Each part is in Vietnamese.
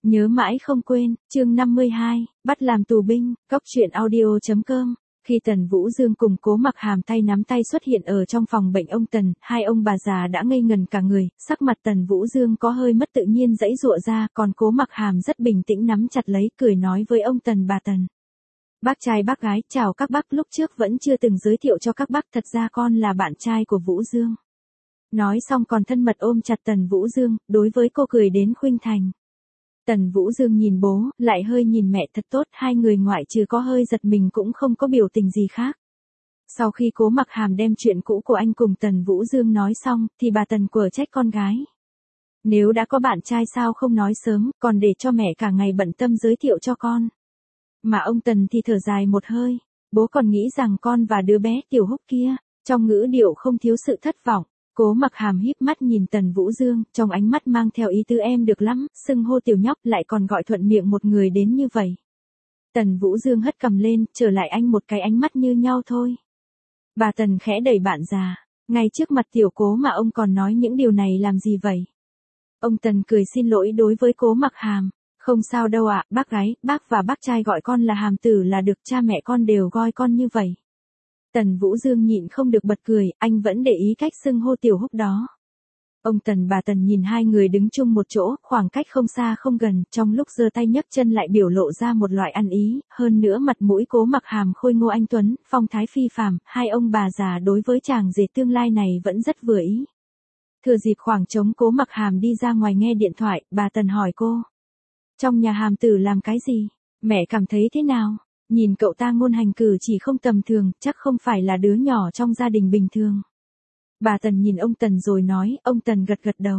Nhớ mãi không quên, chương 52, bắt làm tù binh, Cóc truyện audio.com. Khi Tần Vũ Dương cùng Cố Mặc Hàm tay nắm tay xuất hiện ở trong phòng bệnh ông Tần, hai ông bà già đã ngây ngần cả người, sắc mặt Tần Vũ Dương có hơi mất tự nhiên giãy giụa ra, còn Cố Mặc Hàm rất bình tĩnh nắm chặt lấy, cười nói với ông Tần bà Tần. Bác trai bác gái, chào các bác, lúc trước vẫn chưa từng giới thiệu cho các bác, thật ra con là bạn trai của Vũ Dương. Nói xong còn thân mật ôm chặt Tần Vũ Dương, đối với cô cười đến khuynh thành. Tần Vũ Dương nhìn bố, lại hơi nhìn mẹ, thật tốt, hai người ngoại trừ có hơi giật mình cũng không có biểu tình gì khác. Sau khi Cố Mặc Hàm đem chuyện cũ của anh cùng Tần Vũ Dương nói xong, thì bà Tần quở trách con gái. Nếu đã có bạn trai sao không nói sớm, còn để cho mẹ cả ngày bận tâm giới thiệu cho con. Mà ông Tần thì thở dài một hơi, bố còn nghĩ rằng con và đứa bé Tiểu Húc kia, trong ngữ điệu không thiếu sự thất vọng. Cố Mặc Hàm híp mắt nhìn Tần Vũ Dương, trong ánh mắt mang theo ý tứ em được lắm, xưng hô tiểu nhóc lại còn gọi thuận miệng một người đến như vậy. Tần Vũ Dương hất cầm lên, trở lại anh một cái ánh mắt như nhau thôi. Bà Tần khẽ đẩy bạn già, ngay trước mặt tiểu Cố mà ông còn nói những điều này làm gì vậy? Ông Tần cười xin lỗi đối với Cố Mặc Hàm, không sao đâu ạ, bác gái, bác và bác trai gọi con là Hàm tử là được, cha mẹ con đều gọi con như vậy. Tần Vũ Dương nhịn không được bật cười, anh vẫn để ý cách xưng hô Tiểu Húc đó. Ông Tần bà Tần nhìn hai người đứng chung một chỗ, khoảng cách không xa không gần, trong lúc giơ tay nhấc chân lại biểu lộ ra một loại ăn ý, hơn nữa mặt mũi Cố Mặc Hàm khôi ngô anh tuấn, phong thái phi phàm, hai ông bà già đối với chàng rể tương lai này vẫn rất vừa ý. Thừa dịp khoảng trống Cố Mặc Hàm đi ra ngoài nghe điện thoại, bà Tần hỏi cô. Trong nhà Hàm tử làm cái gì? Mẹ cảm thấy thế nào? Nhìn cậu ta ngôn hành cử chỉ không tầm thường, chắc không phải là đứa nhỏ trong gia đình bình thường. Bà Tần nhìn ông Tần rồi nói, ông Tần gật gật đầu.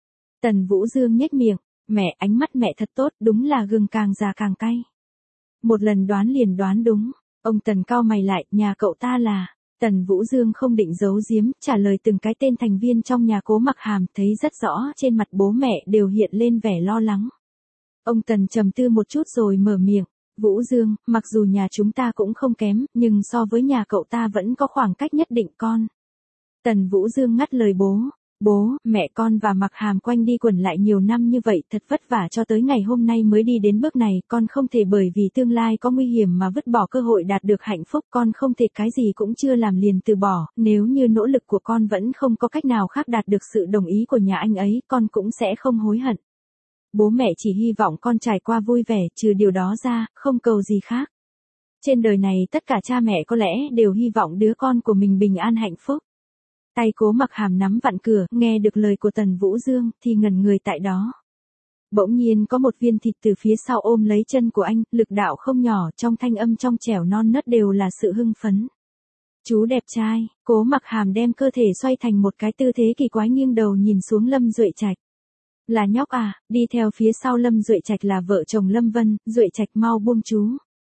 Tần Vũ Dương nhếch miệng, mẹ, ánh mắt mẹ thật tốt, đúng là gừng càng già càng cay. Một lần đoán liền đoán đúng, ông Tần cau mày lại, nhà cậu ta là... Tần Vũ Dương không định giấu giếm, trả lời từng cái tên thành viên trong nhà Cố Mặc Hàm, thấy rất rõ trên mặt bố mẹ đều hiện lên vẻ lo lắng. Ông Tần trầm tư một chút rồi mở miệng. Vũ Dương, mặc dù nhà chúng ta cũng không kém, nhưng so với nhà cậu ta vẫn có khoảng cách nhất định con. Tần Vũ Dương ngắt lời bố, mẹ con và Mặc Hàm quanh đi quẩn lại nhiều năm như vậy, thật vất vả cho tới ngày hôm nay mới đi đến bước này, con không thể bởi vì tương lai có nguy hiểm mà vứt bỏ cơ hội đạt được hạnh phúc, con không thể cái gì cũng chưa làm liền từ bỏ, nếu như nỗ lực của con vẫn không có cách nào khác đạt được sự đồng ý của nhà anh ấy, con cũng sẽ không hối hận. Bố mẹ chỉ hy vọng con trải qua vui vẻ, trừ điều đó ra, không cầu gì khác. Trên đời này tất cả cha mẹ có lẽ đều hy vọng đứa con của mình bình an hạnh phúc. Tay Cố Mặc Hàm nắm vặn cửa, nghe được lời của Tần Vũ Dương, thì ngẩn người tại đó. Bỗng nhiên có một viên thịt từ phía sau ôm lấy chân của anh, lực đạo không nhỏ, trong thanh âm trong trẻo non nớt đều là sự hưng phấn. Chú đẹp trai, Cố Mặc Hàm đem cơ thể xoay thành một cái tư thế kỳ quái nghiêng đầu nhìn xuống Lâm Duệ Trạch. Là nhóc à, đi theo phía sau Lâm Duệ Trạch là vợ chồng Lâm Vân, Duệ Trạch mau buông chú.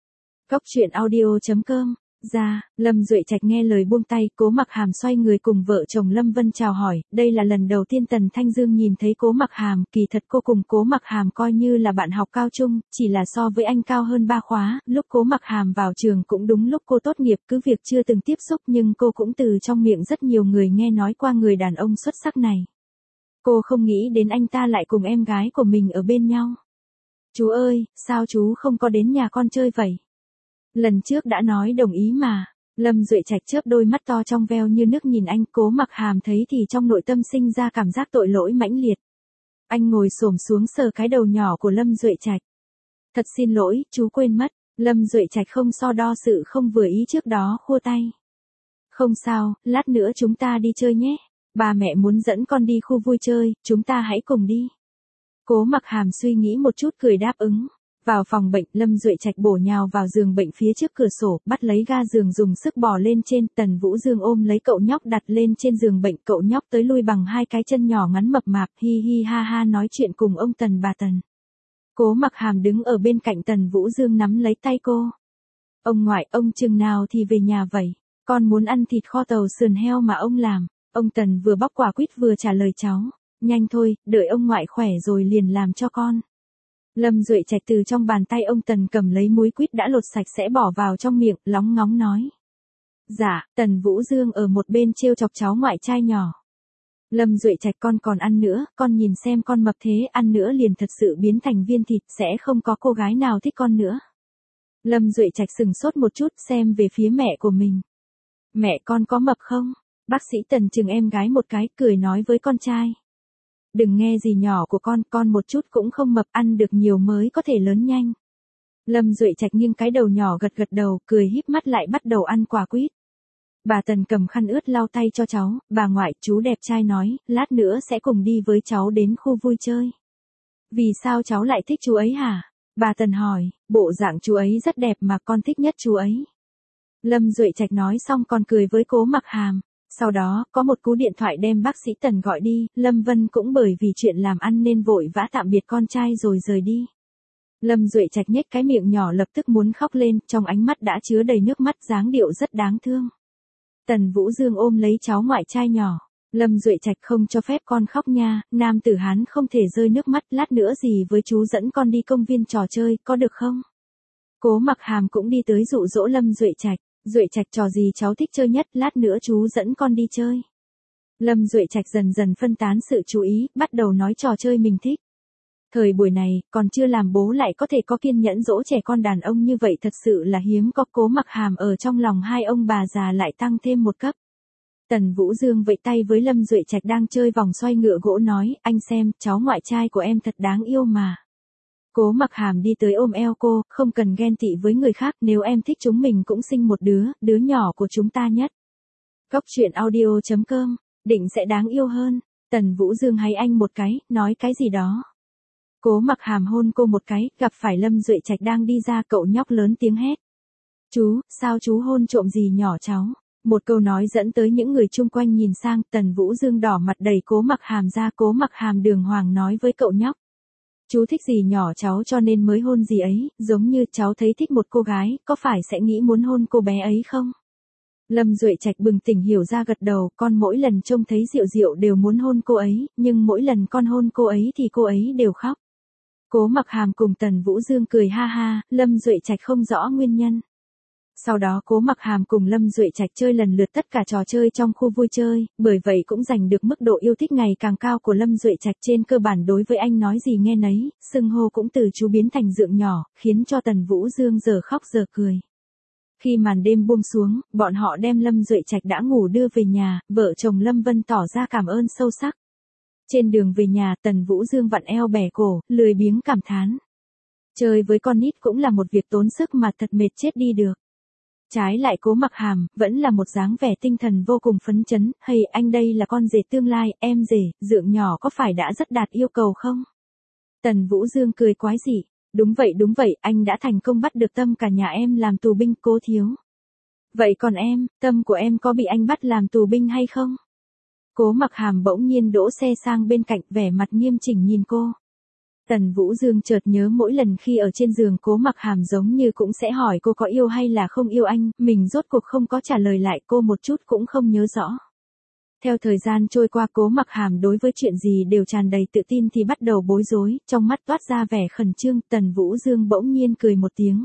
Cóc truyện audio.com. Ra, Lâm Duệ Trạch nghe lời buông tay, Cố Mặc Hàm xoay người cùng vợ chồng Lâm Vân chào hỏi, đây là lần đầu tiên Tần Thanh Dương nhìn thấy Cố Mặc Hàm, kỳ thật cô cùng Cố Mặc Hàm coi như là bạn học cao trung, chỉ là so với anh cao hơn 3 khóa, lúc Cố Mặc Hàm vào trường cũng đúng lúc cô tốt nghiệp, cứ việc chưa từng tiếp xúc nhưng cô cũng từ trong miệng rất nhiều người nghe nói qua người đàn ông xuất sắc này. Cô không nghĩ đến anh ta lại cùng em gái của mình ở bên nhau. Chú ơi, sao chú không có đến nhà con chơi vậy? Lần trước đã nói đồng ý mà. Lâm Duệ Trạch chớp đôi mắt to trong veo như nước nhìn anh, Cố Mặc Hàm thấy thì trong nội tâm sinh ra cảm giác tội lỗi mãnh liệt. Anh ngồi xổm xuống sờ cái đầu nhỏ của Lâm Duệ Trạch. Thật xin lỗi, chú quên mất. Lâm Duệ Trạch không so đo sự không vừa ý trước đó, khua tay. Không sao, lát nữa chúng ta đi chơi nhé. Ba mẹ muốn dẫn con đi khu vui chơi, chúng ta hãy cùng đi. Cố Mặc Hàm suy nghĩ một chút cười đáp ứng. Vào phòng bệnh, Lâm Duệ Trạch bổ nhào vào giường bệnh phía trước cửa sổ, bắt lấy ga giường dùng sức bò lên trên, Tần Vũ Dương ôm lấy cậu nhóc đặt lên trên giường bệnh, cậu nhóc tới lui bằng hai cái chân nhỏ ngắn mập mạp, hi hi ha ha nói chuyện cùng ông Tần bà Tần. Cố Mặc Hàm đứng ở bên cạnh Tần Vũ Dương nắm lấy tay cô. Ông ngoại, ông chừng nào thì về nhà vậy? Con muốn ăn thịt kho tàu sườn heo mà ông làm. Ông Tần vừa bóc quả quýt vừa trả lời cháu. Nhanh thôi, đợi ông ngoại khỏe rồi liền làm cho con. Lâm Duệ Trạch từ trong bàn tay ông Tần cầm lấy múi quýt đã lột sạch sẽ bỏ vào trong miệng, lóng ngóng nói. Dạ, Tần Vũ Dương ở một bên trêu chọc cháu ngoại trai nhỏ. Lâm Duệ Trạch con còn ăn nữa, con nhìn xem con mập thế ăn nữa liền thật sự biến thành viên thịt sẽ không có cô gái nào thích con nữa. Lâm Duệ Trạch sừng sốt một chút xem về phía mẹ của mình. Mẹ con có mập không? Bác sĩ Tần chừng em gái một cái cười nói với con trai. Đừng nghe gì nhỏ của con một chút cũng không mập ăn được nhiều mới có thể lớn nhanh. Lâm Duệ Trạch nghiêng cái đầu nhỏ gật gật đầu cười híp mắt lại bắt đầu ăn quả quýt. Bà Tần cầm khăn ướt lau tay cho cháu, bà ngoại chú đẹp trai nói, lát nữa sẽ cùng đi với cháu đến khu vui chơi. Vì sao cháu lại thích chú ấy hả? Bà Tần hỏi, bộ dạng chú ấy rất đẹp mà con thích nhất chú ấy. Lâm Duệ Trạch nói xong còn cười với Cố Mặc Hàm. Sau đó, có một cú điện thoại đem bác sĩ Tần gọi đi, Lâm Vân cũng bởi vì chuyện làm ăn nên vội vã tạm biệt con trai rồi rời đi. Lâm Duệ Trạch nhếch cái miệng nhỏ lập tức muốn khóc lên, trong ánh mắt đã chứa đầy nước mắt dáng điệu rất đáng thương. Tần Vũ Dương ôm lấy cháu ngoại trai nhỏ. Lâm Duệ Trạch không cho phép con khóc nha, nam tử Hán không thể rơi nước mắt, lát nữa gì với chú dẫn con đi công viên trò chơi, có được không? Cố Mặc Hàm cũng đi tới dụ dỗ Lâm Duệ Trạch. Duệ Trạch trò gì cháu thích chơi nhất, lát nữa chú dẫn con đi chơi. Lâm Duệ Trạch dần dần phân tán sự chú ý, bắt đầu nói trò chơi mình thích. Thời buổi này, còn chưa làm bố lại có thể có kiên nhẫn dỗ trẻ con đàn ông như vậy thật sự là hiếm có. Cố Mặc Hàm ở trong lòng hai ông bà già lại tăng thêm một cấp. Tần Vũ Dương vẫy tay với Lâm Duệ Trạch đang chơi vòng xoay ngựa gỗ nói, anh xem, cháu ngoại trai của em thật đáng yêu mà. Cố Mặc Hàm đi tới ôm eo cô, không cần ghen tị với người khác, nếu em thích chúng mình cũng sinh một đứa nhỏ của chúng ta nhất. Góc truyện audio.com, định sẽ đáng yêu hơn. Tần Vũ Dương hay anh một cái, nói cái gì đó. Cố Mặc Hàm hôn cô một cái, gặp phải Lâm Duệ Trạch đang đi ra, cậu nhóc lớn tiếng hét. Chú, sao chú hôn trộm gì nhỏ cháu? Một câu nói dẫn tới những người chung quanh nhìn sang, Tần Vũ Dương đỏ mặt đẩy Cố Mặc Hàm ra. Cố Mặc Hàm đường hoàng nói với cậu nhóc. Chú thích gì nhỏ cháu cho nên mới hôn gì ấy, giống như cháu thấy thích một cô gái, có phải sẽ nghĩ muốn hôn cô bé ấy không? Lâm Duệ Trạch bừng tỉnh hiểu ra gật đầu, con mỗi lần trông thấy Diệu Diệu đều muốn hôn cô ấy, nhưng mỗi lần con hôn cô ấy thì cô ấy đều khóc. Cố Mặc Hàm cùng Tần Vũ Dương cười ha ha, Lâm Duệ Trạch không rõ nguyên nhân. Sau đó Cố Mặc Hàm cùng Lâm Duệ Trạch chơi lần lượt tất cả trò chơi trong khu vui chơi, bởi vậy cũng giành được mức độ yêu thích ngày càng cao của Lâm Duệ Trạch. Trên cơ bản đối với anh nói gì nghe nấy, xưng hô cũng từ chú biến thành dượng nhỏ, khiến cho Tần Vũ Dương giờ khóc giờ cười. Khi màn đêm buông xuống, bọn họ đem Lâm Duệ Trạch đã ngủ đưa về nhà, vợ chồng Lâm Vân tỏ ra cảm ơn sâu sắc. Trên đường về nhà, Tần Vũ Dương vặn eo bẻ cổ, lười biếng cảm thán. Chơi với con nít cũng là một việc tốn sức mà thật mệt chết đi được. Trái lại Cố Mặc Hàm, vẫn là một dáng vẻ tinh thần vô cùng phấn chấn, hay anh đây là con rể tương lai, em rể, dượng nhỏ có phải đã rất đạt yêu cầu không? Tần Vũ Dương cười quái dị, đúng vậy, anh đã thành công bắt được Tâm cả nhà em làm tù binh, Cố thiếu. Vậy còn em, Tâm của em có bị anh bắt làm tù binh hay không? Cố Mặc Hàm bỗng nhiên đỗ xe sang bên cạnh, vẻ mặt nghiêm chỉnh nhìn cô. Tần Vũ Dương chợt nhớ mỗi lần khi ở trên giường Cố Mặc Hàm giống như cũng sẽ hỏi cô có yêu hay là không yêu anh, mình rốt cuộc không có trả lời lại, cô một chút cũng không nhớ rõ. Theo thời gian trôi qua Cố Mặc Hàm đối với chuyện gì đều tràn đầy tự tin thì bắt đầu bối rối, trong mắt toát ra vẻ khẩn trương. Tần Vũ Dương bỗng nhiên cười một tiếng.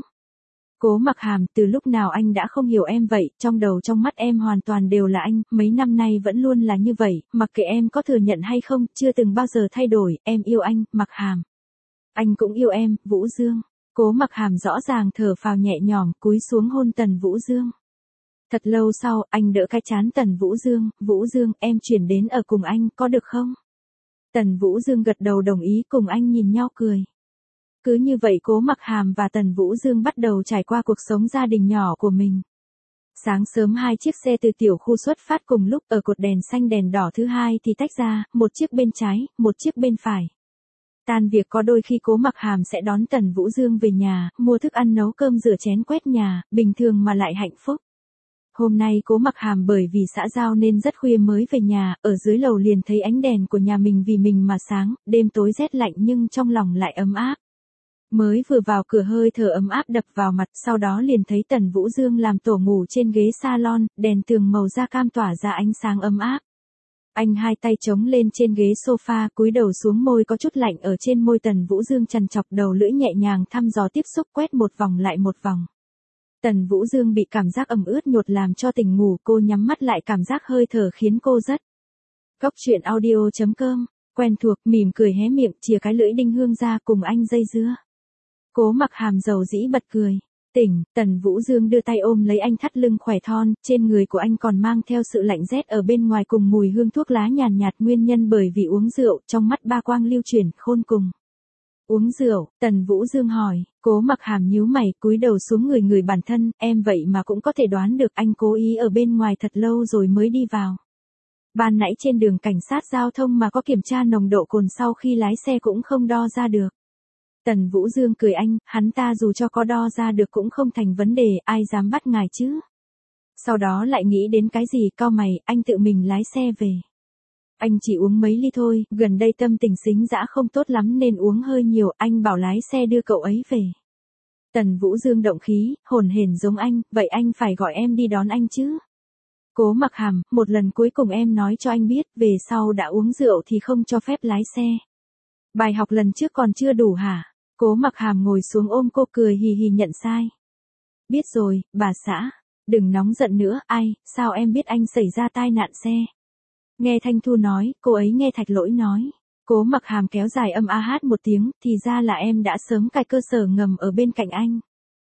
Cố Mặc Hàm, từ lúc nào anh đã không hiểu em vậy, trong đầu trong mắt em hoàn toàn đều là anh, mấy năm nay vẫn luôn là như vậy, mặc kệ em có thừa nhận hay không, chưa từng bao giờ thay đổi, em yêu anh, Mặc Hàm. Anh cũng yêu em, Vũ Dương. Cố Mặc Hàm rõ ràng thở phào nhẹ nhõm, cúi xuống hôn Tần Vũ Dương. Thật lâu sau, anh đỡ cái trán Tần Vũ Dương, em chuyển đến ở cùng anh, có được không? Tần Vũ Dương gật đầu đồng ý, cùng anh nhìn nhau cười. Cứ như vậy Cố Mặc Hàm và Tần Vũ Dương bắt đầu trải qua cuộc sống gia đình nhỏ của mình. Sáng sớm hai chiếc xe từ tiểu khu xuất phát cùng lúc, ở cột đèn xanh đèn đỏ thứ hai thì tách ra, một chiếc bên trái, một chiếc bên phải. Tan việc có đôi khi Cố Mặc Hàm sẽ đón Tần Vũ Dương về nhà, mua thức ăn nấu cơm rửa chén quét nhà, bình thường mà lại hạnh phúc. Hôm nay Cố Mặc Hàm bởi vì xã giao nên rất khuya mới về nhà, ở dưới lầu liền thấy ánh đèn của nhà mình vì mình mà sáng, đêm tối rét lạnh nhưng trong lòng lại ấm áp. Mới vừa vào cửa hơi thở ấm áp đập vào mặt, sau đó liền thấy Tần Vũ Dương làm tổ ngủ trên ghế salon, đèn tường màu da cam tỏa ra ánh sáng ấm áp. Anh hai tay chống lên trên ghế sofa, cúi đầu xuống, môi có chút lạnh ở trên môi. Tần Vũ Dương chằn chọc đầu lưỡi nhẹ nhàng thăm dò tiếp xúc, quét một vòng lại một vòng. Tần Vũ Dương bị cảm giác ẩm ướt nhột làm cho tỉnh ngủ, cô nhắm mắt lại, cảm giác hơi thở khiến cô rất Cóc truyện audio.com, quen thuộc, mỉm cười hé miệng, chìa cái lưỡi đinh hương ra cùng anh dây dưa. Cố Mặc Hàm dầu dĩ bật cười. Tỉnh, Tần Vũ Dương đưa tay ôm lấy anh thắt lưng khỏe thon, trên người của anh còn mang theo sự lạnh rét ở bên ngoài cùng mùi hương thuốc lá nhàn nhạt, nguyên nhân bởi vì uống rượu, trong mắt ba quang lưu chuyển, khôn cùng. Uống rượu, Tần Vũ Dương hỏi, Cố Mặc Hàm nhíu mày, cúi đầu xuống người bản thân, em vậy mà cũng có thể đoán được anh cố ý ở bên ngoài thật lâu rồi mới đi vào. Ban nãy trên đường cảnh sát giao thông mà có kiểm tra nồng độ cồn sau khi lái xe cũng không đo ra được. Tần Vũ Dương cười anh, hắn ta dù cho có đo ra được cũng không thành vấn đề, ai dám bắt ngài chứ. Sau đó lại nghĩ đến cái gì, cau mày, anh tự mình lái xe về. Anh chỉ uống mấy ly thôi, gần đây tâm tình sính dã không tốt lắm nên uống hơi nhiều, anh bảo lái xe đưa cậu ấy về. Tần Vũ Dương động khí, hồn hển giống anh, vậy anh phải gọi em đi đón anh chứ. Cố Mặc Hàm, một lần cuối cùng em nói cho anh biết, về sau đã uống rượu thì không cho phép lái xe. Bài học lần trước còn chưa đủ hả? Cố Mặc Hàm ngồi xuống ôm cô cười hì hì nhận sai. Biết rồi, bà xã. Đừng nóng giận nữa, ai, sao em biết anh xảy ra tai nạn xe? Nghe Thanh Thu nói, cô ấy nghe Thạch Lỗi nói. Cố Mặc Hàm kéo dài âm a hát một tiếng, thì ra là em đã sớm cài cơ sở ngầm ở bên cạnh anh.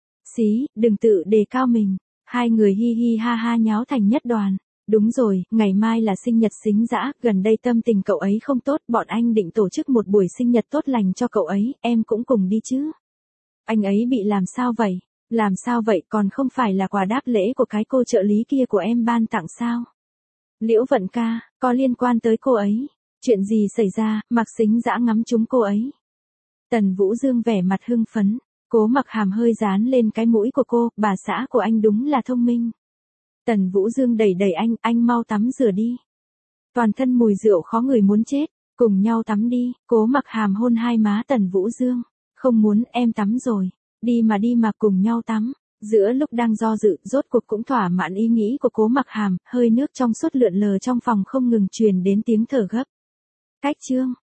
Xí, đừng tự đề cao mình. Hai người hi hi ha ha nháo thành nhất đoàn. Đúng rồi, ngày mai là sinh nhật sính dã, gần đây tâm tình cậu ấy không tốt, bọn anh định tổ chức một buổi sinh nhật tốt lành cho cậu ấy, em cũng cùng đi chứ. Anh ấy bị làm sao vậy? Làm sao vậy, còn không phải là quà đáp lễ của cái cô trợ lý kia của em ban tặng sao? Liễu Vận ca, có liên quan tới cô ấy. Chuyện gì xảy ra, Mạc Sính Dã ngắm trúng cô ấy. Tần Vũ Dương vẻ mặt hưng phấn. Cố Mặc Hàm hơi dán lên cái mũi của cô, bà xã của anh đúng là thông minh. Tần Vũ Dương đẩy anh mau tắm rửa đi. Toàn thân mùi rượu khó người muốn chết, cùng nhau tắm đi. Cố Mặc Hàm hôn hai má Tần Vũ Dương. Không muốn, em tắm rồi. Đi mà cùng nhau tắm. Giữa lúc đang do dự, rốt cuộc cũng thỏa mãn ý nghĩ của Cố Mặc Hàm, hơi nước trong suốt lượn lờ trong phòng không ngừng truyền đến tiếng thở gấp. Cách chương.